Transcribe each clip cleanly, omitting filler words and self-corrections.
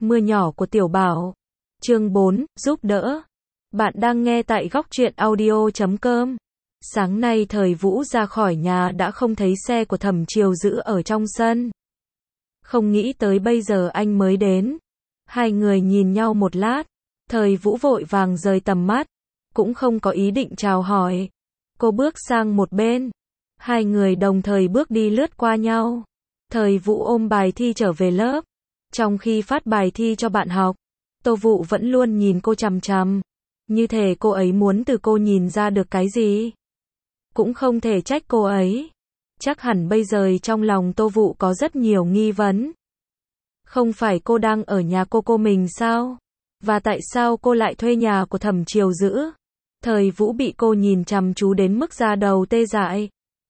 Mưa nhỏ của Tiểu Bảo. Chương 4, giúp đỡ. Bạn đang nghe tại góc truyện audio.com. Sáng nay Thời Vũ ra khỏi nhà đã không thấy xe của Thẩm Chiều Dữ ở trong sân. Không nghĩ tới bây giờ anh mới đến. Hai người nhìn nhau một lát. Thời Vũ vội vàng rời tầm mắt. Cũng không có ý định chào hỏi. Cô bước sang một bên. Hai người đồng thời bước đi lướt qua nhau. Thời Vũ ôm bài thi trở về lớp. Trong khi phát bài thi cho bạn học, Tô Vụ vẫn luôn nhìn cô chằm chằm. Như thể cô ấy muốn từ cô nhìn ra được cái gì. Cũng không thể trách cô ấy. Chắc hẳn bây giờ trong lòng Tô Vụ có rất nhiều nghi vấn. Không phải cô đang ở nhà cô mình sao? Và tại sao cô lại thuê nhà của Thẩm Chiều Dữ? Thời Vũ bị cô nhìn chăm chú đến mức da đầu tê dại.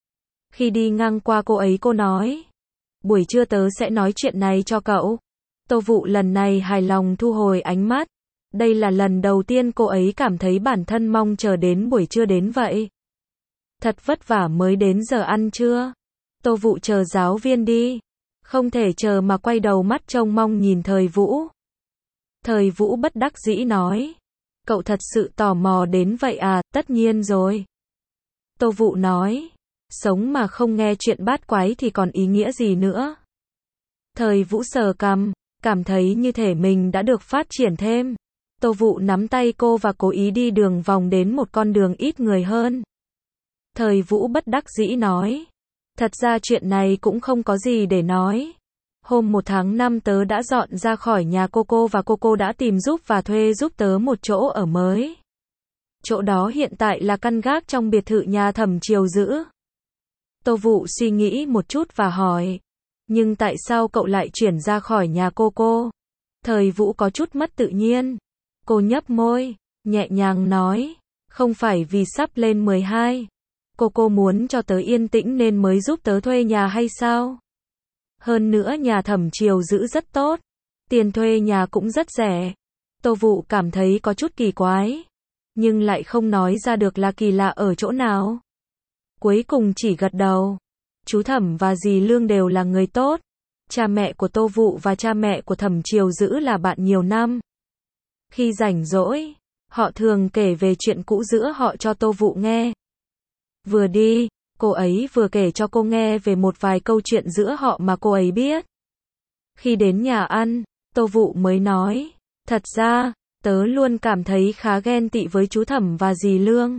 Khi đi ngang qua cô ấy cô nói, buổi trưa tớ sẽ nói chuyện này cho cậu. Tô Vụ lần này hài lòng thu hồi ánh mắt. Đây là lần đầu tiên cô ấy cảm thấy bản thân mong chờ đến buổi trưa đến vậy. Thật vất vả mới đến giờ ăn trưa. Tô Vụ chờ giáo viên đi. Không thể chờ mà quay đầu mắt trông mong nhìn Thời Vũ. Thời Vũ bất đắc dĩ nói, cậu thật sự tò mò đến vậy à? Tất nhiên rồi. Tô Vụ nói, sống mà không nghe chuyện bát quái thì còn ý nghĩa gì nữa. Thời Vũ sờ cằm, cảm thấy như thể mình đã được phát triển thêm. Tô Vụ nắm tay cô và cố ý đi đường vòng đến một con đường ít người hơn. Thời Vũ bất đắc dĩ nói, thật ra chuyện này cũng không có gì để nói. Hôm 1 tháng 5 tớ đã dọn ra khỏi nhà cô và cô đã tìm giúp và thuê giúp tớ một chỗ ở mới. Chỗ đó hiện tại là căn gác trong biệt thự nhà Thẩm Chiều Dữ. Tô Vụ suy nghĩ một chút và hỏi, nhưng tại sao cậu lại chuyển ra khỏi nhà cô? Thời Vũ có chút mất tự nhiên. Cô nhấp môi, nhẹ nhàng nói, không phải vì sắp lên 12. Cô muốn cho tớ yên tĩnh nên mới giúp tớ thuê nhà hay sao? Hơn nữa nhà Thẩm Chiều Dữ rất tốt. Tiền thuê nhà cũng rất rẻ. Tô Vụ cảm thấy có chút kỳ quái. Nhưng lại không nói ra được là kỳ lạ ở chỗ nào. Cuối cùng chỉ gật đầu. Chú Thẩm và dì Lương đều là người tốt. Cha mẹ của Tô Vụ và cha mẹ của Thẩm Chiều Dữ là bạn nhiều năm. Khi rảnh rỗi, họ thường kể về chuyện cũ giữa họ cho Tô Vụ nghe. Vừa đi, cô ấy vừa kể cho cô nghe về một vài câu chuyện giữa họ mà cô ấy biết. Khi đến nhà ăn, Tô Vụ mới nói, thật ra, tớ luôn cảm thấy khá ghen tị với chú Thẩm và dì Lương.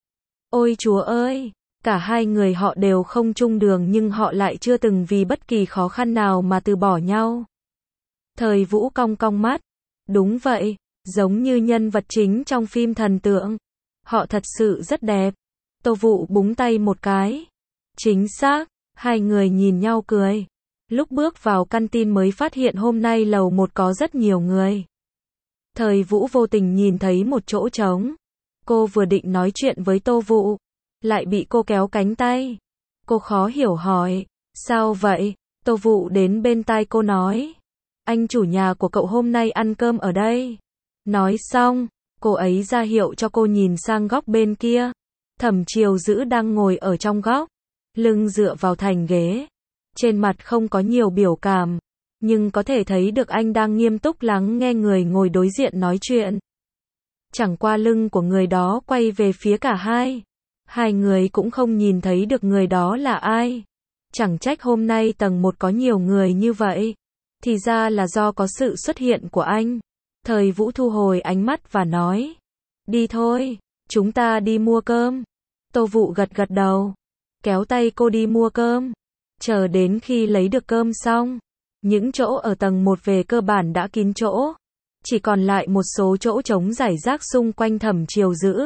Ôi Chúa ơi! Cả hai người họ đều không chung đường nhưng họ lại chưa từng vì bất kỳ khó khăn nào mà từ bỏ nhau. Thời Vũ cong cong mắt. Đúng vậy, giống như nhân vật chính trong phim thần tượng. Họ thật sự rất đẹp. Tô Vụ búng tay một cái. Chính xác, hai người nhìn nhau cười. Lúc bước vào căn tin mới phát hiện hôm nay lầu 1 có rất nhiều người. Thời Vũ vô tình nhìn thấy một chỗ trống. Cô vừa định nói chuyện với Tô Vụ, lại bị cô kéo cánh tay. Cô khó hiểu hỏi, sao vậy? Tô Vụ đến bên tai cô nói, anh chủ nhà của cậu hôm nay ăn cơm ở đây. Nói xong, cô ấy ra hiệu cho cô nhìn sang góc bên kia. Thẩm Chiều Dữ đang ngồi ở trong góc, lưng dựa vào thành ghế. Trên mặt không có nhiều biểu cảm, nhưng có thể thấy được anh đang nghiêm túc lắng nghe người ngồi đối diện nói chuyện. Chẳng qua lưng của người đó quay về phía cả hai. Hai người cũng không nhìn thấy được người đó là ai. Chẳng trách hôm nay tầng 1 có nhiều người như vậy. Thì ra là do có sự xuất hiện của anh. Thời Vũ thu hồi ánh mắt và nói, đi thôi, chúng ta đi mua cơm. Tô Vụ gật đầu, kéo tay cô đi mua cơm. Chờ đến khi lấy được cơm xong, những chỗ ở tầng 1 về cơ bản đã kín chỗ. Chỉ còn lại một số chỗ trống rải rác xung quanh Thẩm Chiều Dữ.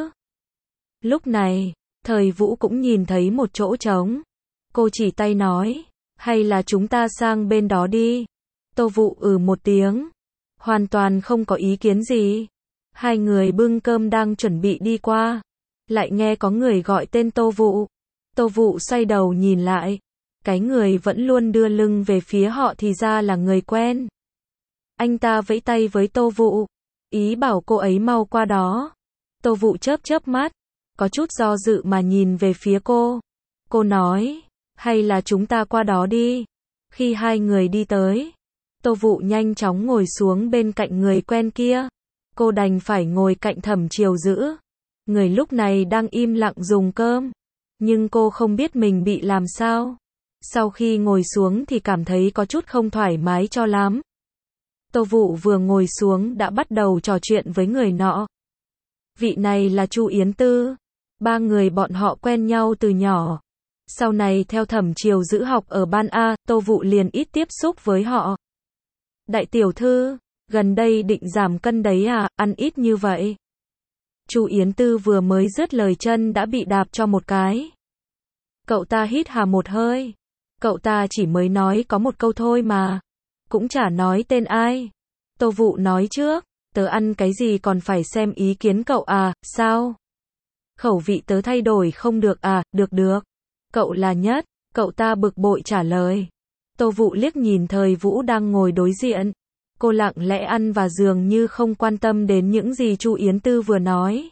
Lúc này, Thời Vũ cũng nhìn thấy một chỗ trống. Cô chỉ tay nói, hay là chúng ta sang bên đó đi. Tô Vụ một tiếng. Hoàn toàn không có ý kiến gì. Hai người bưng cơm đang chuẩn bị đi qua. Lại nghe có người gọi tên Tô Vụ. Tô Vụ xoay đầu nhìn lại. Cái người vẫn luôn đưa lưng về phía họ thì ra là người quen. Anh ta vẫy tay với Tô Vụ, ý bảo cô ấy mau qua đó. Tô Vụ chớp chớp mắt, có chút do dự mà nhìn về phía cô. Cô nói, hay là chúng ta qua đó đi. Khi hai người đi tới, Tô Vụ nhanh chóng ngồi xuống bên cạnh người quen kia. Cô đành phải ngồi cạnh Thẩm Chiều Dữ. Người lúc này đang im lặng dùng cơm. Nhưng cô không biết mình bị làm sao. Sau khi ngồi xuống thì cảm thấy có chút không thoải mái cho lắm. Tô Vụ vừa ngồi xuống đã bắt đầu trò chuyện với người nọ. Vị này là Chu Yến Tư. Ba người bọn họ quen nhau từ nhỏ. Sau này theo Thẩm Chiều Dữ học ở ban A, Tô Vụ liền ít tiếp xúc với họ. Đại tiểu thư, gần đây định giảm cân đấy à, ăn ít như vậy. Chu Yến Tư vừa mới dứt lời chân đã bị đạp cho một cái. Cậu ta hít hà một hơi. Cậu ta chỉ mới nói có một câu thôi mà. Cũng chả nói tên ai. Tô Vụ nói trước, tớ ăn cái gì còn phải xem ý kiến cậu à, sao? Khẩu vị tớ thay đổi không được à, được. Cậu là nhất, cậu ta bực bội trả lời. Tô Vụ liếc nhìn Thời Vũ đang ngồi đối diện. Cô lặng lẽ ăn và dường như không quan tâm đến những gì Chu Yến Tư vừa nói.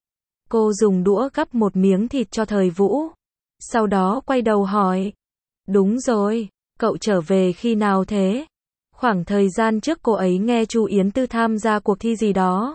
Cô dùng đũa gắp một miếng thịt cho Thời Vũ. Sau đó quay đầu hỏi. Đúng rồi, cậu trở về khi nào thế? Khoảng thời gian trước cô ấy nghe Chu Yến Tư tham gia cuộc thi gì đó.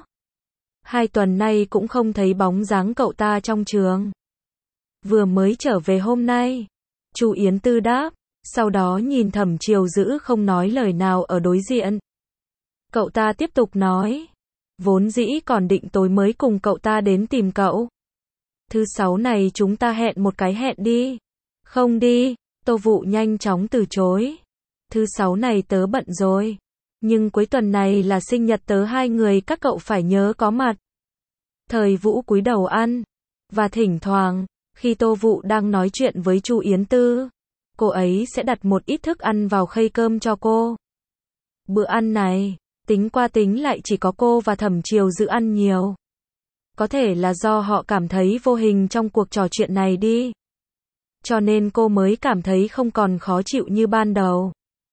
2 tuần nay cũng không thấy bóng dáng cậu ta trong trường. Vừa mới trở về hôm nay. Chu Yến Tư đáp, sau đó nhìn Thẩm Chiều Dữ không nói lời nào ở đối diện. Cậu ta tiếp tục nói, vốn dĩ còn định tối mới cùng cậu ta đến tìm cậu. Thứ 6 này chúng ta hẹn một cái hẹn đi. Không đi, Tô Vụ nhanh chóng từ chối. Thứ 6 này tớ bận rồi. Nhưng cuối tuần này là sinh nhật tớ, 2 người các cậu phải nhớ có mặt. Thời Vũ cúi đầu ăn. Và thỉnh thoảng, khi Tô Vụ đang nói chuyện với Chu Yến Tư, cô ấy sẽ đặt một ít thức ăn vào khay cơm cho cô. Bữa ăn này, tính qua tính lại chỉ có cô và Thẩm Chiều Dữ ăn nhiều. Có thể là do họ cảm thấy vô hình trong cuộc trò chuyện này đi. Cho nên cô mới cảm thấy không còn khó chịu như ban đầu.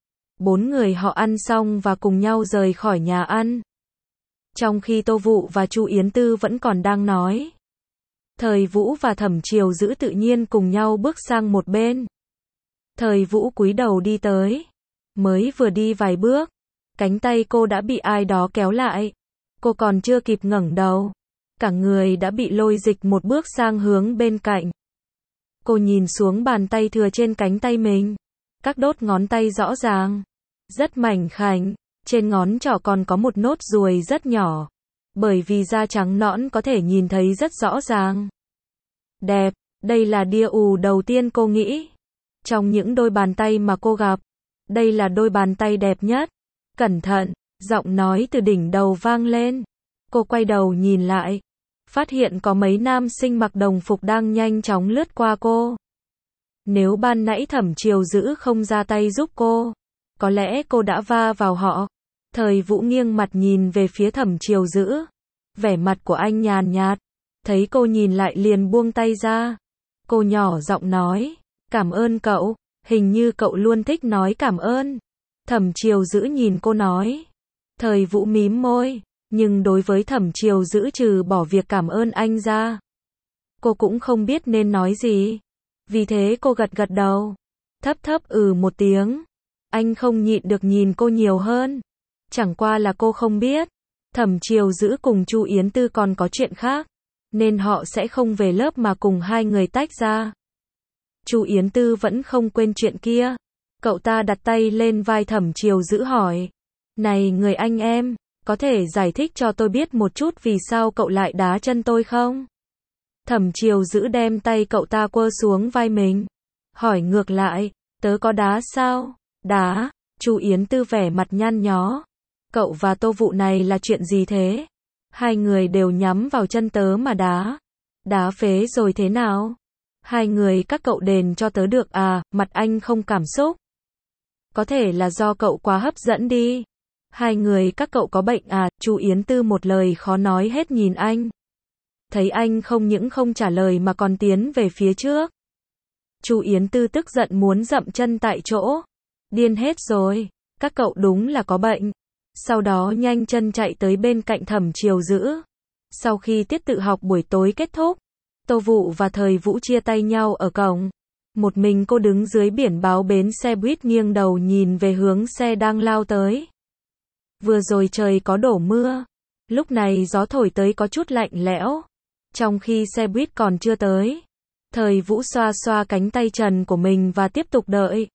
4 người họ ăn xong và cùng nhau rời khỏi nhà ăn. Trong khi Tô Vụ và Chu Yến Tư vẫn còn đang nói, Thời Vũ và Thẩm Chiều Dữ tự nhiên cùng nhau bước sang một bên. Thời Vũ cúi đầu đi tới. Mới vừa đi vài bước, cánh tay cô đã bị ai đó kéo lại. Cô còn chưa kịp ngẩng đầu, cả người đã bị lôi dịch một bước sang hướng bên cạnh. Cô nhìn xuống bàn tay thừa trên cánh tay mình. Các đốt ngón tay rõ ràng, rất mảnh khảnh, trên ngón trỏ còn có một nốt ruồi rất nhỏ. Bởi vì da trắng nõn có thể nhìn thấy rất rõ ràng. Đẹp, đây là đia ù đầu tiên cô nghĩ. Trong những đôi bàn tay mà cô gặp, đây là đôi bàn tay đẹp nhất. Cẩn thận, giọng nói từ đỉnh đầu vang lên. Cô quay đầu nhìn lại, phát hiện có mấy nam sinh mặc đồng phục đang nhanh chóng lướt qua cô. Nếu ban nãy Thẩm Chiều Dữ không ra tay giúp cô, có lẽ cô đã va vào họ. Thời Vũ nghiêng mặt nhìn về phía Thẩm Chiều Dữ. Vẻ mặt của anh nhàn nhạt. Thấy cô nhìn lại liền buông tay ra. Cô nhỏ giọng nói, cảm ơn cậu, hình như cậu luôn thích nói cảm ơn. Thẩm Chiều Dữ nhìn cô nói. Thời Vũ mím môi, nhưng đối với Thẩm Chiều Dữ trừ bỏ việc cảm ơn anh ra, cô cũng không biết nên nói gì. Vì thế cô gật gật đầu, thấp thấp một tiếng. Anh không nhịn được nhìn cô nhiều hơn. Chẳng qua là cô không biết, Thẩm Chiều Dữ cùng Chu Yến Tư còn có chuyện khác, nên họ sẽ không về lớp mà cùng 2 người tách ra. Chu Yến Tư vẫn không quên chuyện kia. Cậu ta đặt tay lên vai Thẩm Chiều Dữ hỏi, này người anh em, có thể giải thích cho tôi biết một chút vì sao cậu lại đá chân tôi không? Thẩm Chiều Dữ đem tay cậu ta quơ xuống vai mình, hỏi ngược lại, tớ có đá sao? Đá? Chu Yến Tư vẻ mặt nhăn nhó. Cậu và Tô Vụ này là chuyện gì thế? 2 người đều nhắm vào chân tớ mà đá. Đá phế rồi thế nào? 2 người các cậu đền cho tớ được à? Mặt anh không cảm xúc. Có thể là do cậu quá hấp dẫn đi. 2 người các cậu có bệnh à? Chu Yến Tư một lời khó nói hết nhìn anh. Thấy anh không những không trả lời mà còn tiến về phía trước. Chu Yến Tư tức giận muốn dậm chân tại chỗ. Điên hết rồi, các cậu đúng là có bệnh. Sau đó nhanh chân chạy tới bên cạnh Thẩm Chiều Dữ. Sau khi tiết tự học buổi tối kết thúc, Tô Vụ và Thời Vũ chia tay nhau ở cổng. Một mình cô đứng dưới biển báo bến xe buýt nghiêng đầu nhìn về hướng xe đang lao tới. Vừa rồi trời có đổ mưa. Lúc này gió thổi tới có chút lạnh lẽo. Trong khi xe buýt còn chưa tới, Thời Vũ xoa xoa cánh tay trần của mình và tiếp tục đợi.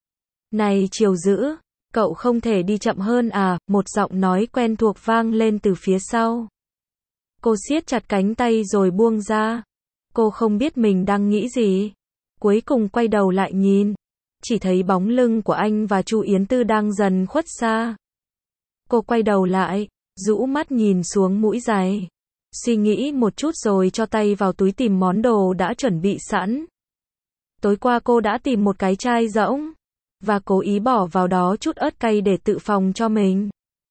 Này Triều Dữ, cậu không thể đi chậm hơn à, một giọng nói quen thuộc vang lên từ phía sau. Cô siết chặt cánh tay rồi buông ra. Cô không biết mình đang nghĩ gì. Cuối cùng quay đầu lại nhìn. Chỉ thấy bóng lưng của anh và Chu Yến Tư đang dần khuất xa. Cô quay đầu lại, rũ mắt nhìn xuống mũi giày. Suy nghĩ một chút rồi cho tay vào túi tìm món đồ đã chuẩn bị sẵn. Tối qua cô đã tìm một cái chai rỗng và cố ý bỏ vào đó chút ớt cay để tự phòng cho mình.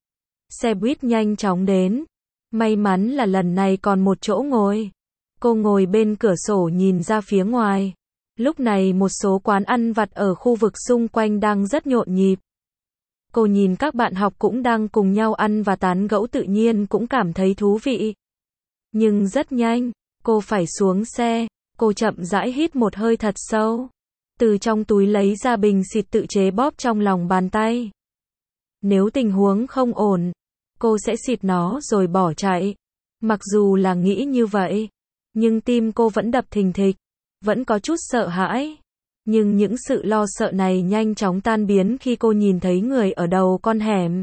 Xe buýt nhanh chóng đến. May mắn là lần này còn một chỗ ngồi. Cô ngồi bên cửa sổ nhìn ra phía ngoài. Lúc này một số quán ăn vặt ở khu vực xung quanh đang rất nhộn nhịp. Cô nhìn các bạn học cũng đang cùng nhau ăn và tán gẫu tự nhiên cũng cảm thấy thú vị. Nhưng rất nhanh, cô phải xuống xe. Cô chậm rãi hít một hơi thật sâu. Từ trong túi lấy ra bình xịt tự chế bóp trong lòng bàn tay. Nếu tình huống không ổn, cô sẽ xịt nó rồi bỏ chạy. Mặc dù là nghĩ như vậy, nhưng tim cô vẫn đập thình thịch, vẫn có chút sợ hãi. Nhưng những sự lo sợ này nhanh chóng tan biến khi cô nhìn thấy người ở đầu con hẻm.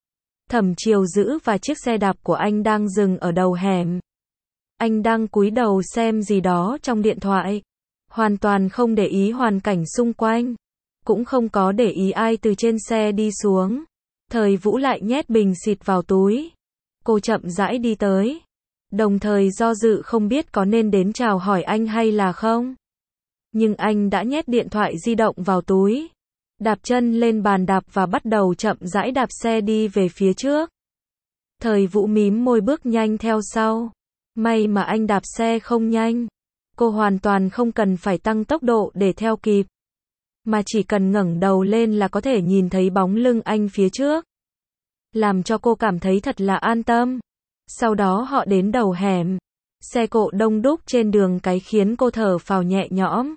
Thẩm Triều Dữ và chiếc xe đạp của anh đang dừng ở đầu hẻm. Anh đang cúi đầu xem gì đó trong điện thoại. Hoàn toàn không để ý hoàn cảnh xung quanh. Cũng không có để ý ai từ trên xe đi xuống. Thời Vũ lại nhét bình xịt vào túi. Cô chậm rãi đi tới. Đồng thời do dự không biết có nên đến chào hỏi anh hay là không. Nhưng anh đã nhét điện thoại di động vào túi. Đạp chân lên bàn đạp và bắt đầu chậm rãi đạp xe đi về phía trước. Thời Vũ mím môi bước nhanh theo sau. May mà anh đạp xe không nhanh. Cô hoàn toàn không cần phải tăng tốc độ để theo kịp. Mà chỉ cần ngẩng đầu lên là có thể nhìn thấy bóng lưng anh phía trước. Làm cho cô cảm thấy thật là an tâm. Sau đó họ đến đầu hẻm. Xe cộ đông đúc trên đường cái khiến cô thở phào nhẹ nhõm.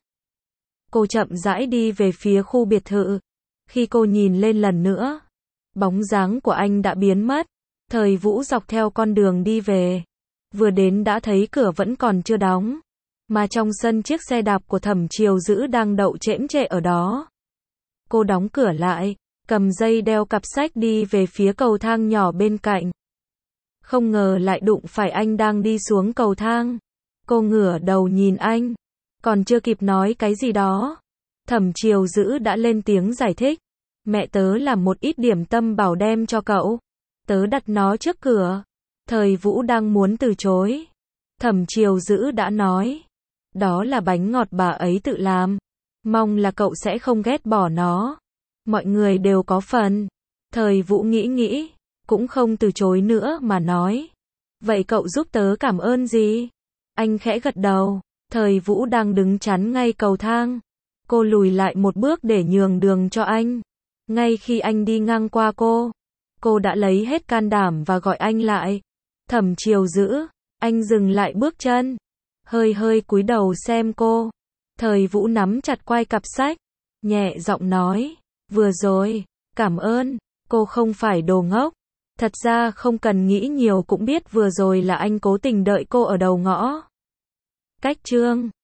Cô chậm rãi đi về phía khu biệt thự. Khi cô nhìn lên lần nữa, bóng dáng của anh đã biến mất. Thời Vũ dọc theo con đường đi về. Vừa đến đã thấy cửa vẫn còn chưa đóng. Mà trong sân chiếc xe đạp của Thẩm Triều Dữ đang đậu chễm chệ ở đó. Cô đóng cửa lại, cầm dây đeo cặp sách đi về phía cầu thang nhỏ bên cạnh. Không ngờ lại đụng phải anh đang đi xuống cầu thang. Cô ngửa đầu nhìn anh. Còn chưa kịp nói cái gì đó, Thẩm Triều Dữ đã lên tiếng giải thích. Mẹ tớ làm một ít điểm tâm bảo đem cho cậu. Tớ đặt nó trước cửa. Thời Vũ đang muốn từ chối. Thẩm Triều Dữ đã nói. Đó là bánh ngọt bà ấy tự làm. Mong là cậu sẽ không ghét bỏ nó. Mọi người đều có phần. Thời Vũ nghĩ, cũng không từ chối nữa mà nói. Vậy cậu giúp tớ cảm ơn gì? Anh khẽ gật đầu. Thời Vũ đang đứng chắn ngay cầu thang. Cô lùi lại một bước để nhường đường cho anh. Ngay khi anh đi ngang qua cô đã lấy hết can đảm và gọi anh lại. Thẩm Triều Dữ, anh dừng lại bước chân. Hơi cúi đầu xem cô. Thời Vũ nắm chặt quai cặp sách. Nhẹ giọng nói, vừa rồi, cảm ơn, cô không phải đồ ngốc. Thật ra không cần nghĩ nhiều cũng biết vừa rồi là anh cố tình đợi cô ở đầu ngõ. Cách chương